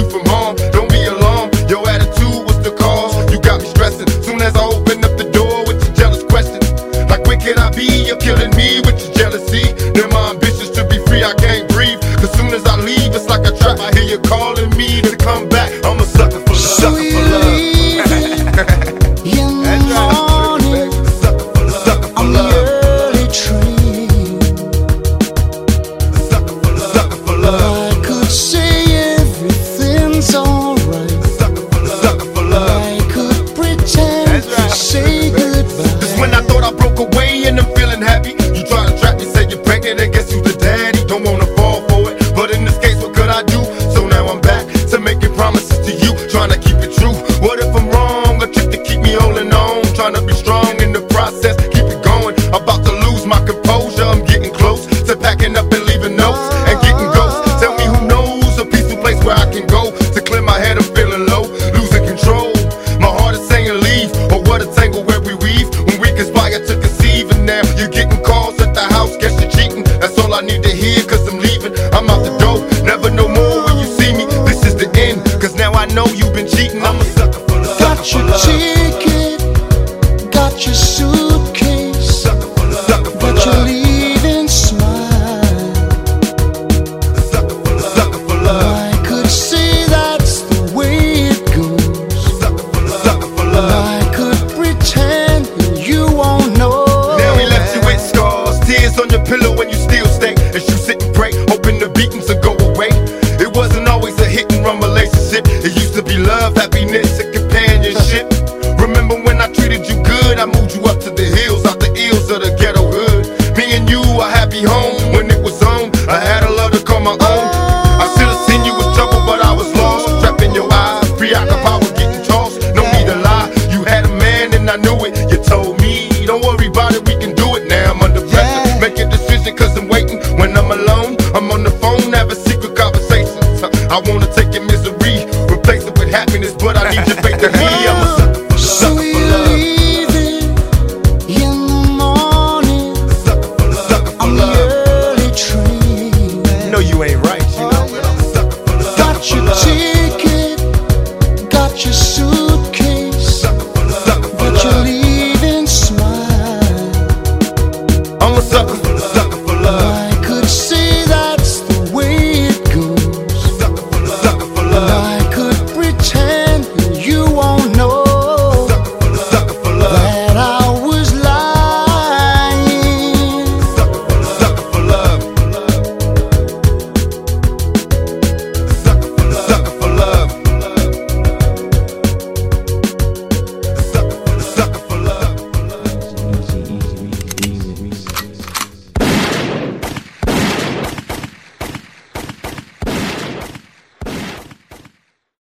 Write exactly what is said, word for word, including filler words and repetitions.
from harm. Don't be alarmed, your attitude was the cause. You got me stressing. Soon as I open up the door with your jealous questions, like where can I be? You're killing me with your jealousy. Now my ambitions to be free, I can't breathe. Cause soon as I leave, it's like a trap. I hear you calling me to come back. I'm a sucker for love. Sucker for love. Away and I'm feeling happy. You try to trap me, say you're pregnant, and guess who's the daddy? Don't wanna fall for it, but in this case, what could I do? So now I'm back to making promises to you, trying to keep it true. What if I'm wrong? A trick to keep me holding on, trying to be strong in the process, keep it going. About to lose my composure, I'm getting close to packing up and leaving notes and getting ghosts. Tell me who knows a peaceful place where I can go to clear my head. I'm feeling low, losing control. My heart is saying leave, or what a tangle where we weave when we conspire to conceive. And now you're getting calls at the house, guess you're cheating. That's all I need to hear, cause I'm leaving. I'm out the door, never no more when you see me. This is the end, cause now I know you've been cheating. I'm a sucker for love. Got your ticket, got your suitcase, sucker for love. Sucker for but love. you're leaving smile. Sucker for love. Sucker for love. I could say that's the way it goes. Sucker for love. Sucker for love. I could pretend you won't know. Now he left you with scars, tears on your pillow when you still stay. As you sit and pray, hoping the beatings will go away. It wasn't always a hit and run relationship. It used to be love, happiness, and companionship. Remember when I treated you good? I moved you up to the hills, out the ills of the ghetto hood. Me and you, a happy home when it was on. I had a love to call my own. I should've seen you was trouble, but I was lost. Trapped in your eyes, preoccupied with getting tossed. No need to lie, you had a man and I knew it. You told me, don't worry about it, we can do it. Now I'm under pressure, make a decision cause I'm waiting. When I'm alone, I'm on the phone, having secret conversations. I wanna take your misery, replace it with happiness, but I need your faith in me. I'm a sucker for love. So we're leaving in the morning, Sucker for love. Sucker for on the love. early train. No, you ain't right, you know, but I'm a sucker for love. Got Sucker for your love. ticket, got your suitcase, Sucker for love. Sucker for but you're love. leaving smile. I'm a sucker for love. Sucker for love. I could say that's the way it goes. Sucker for love. Sucker for love. I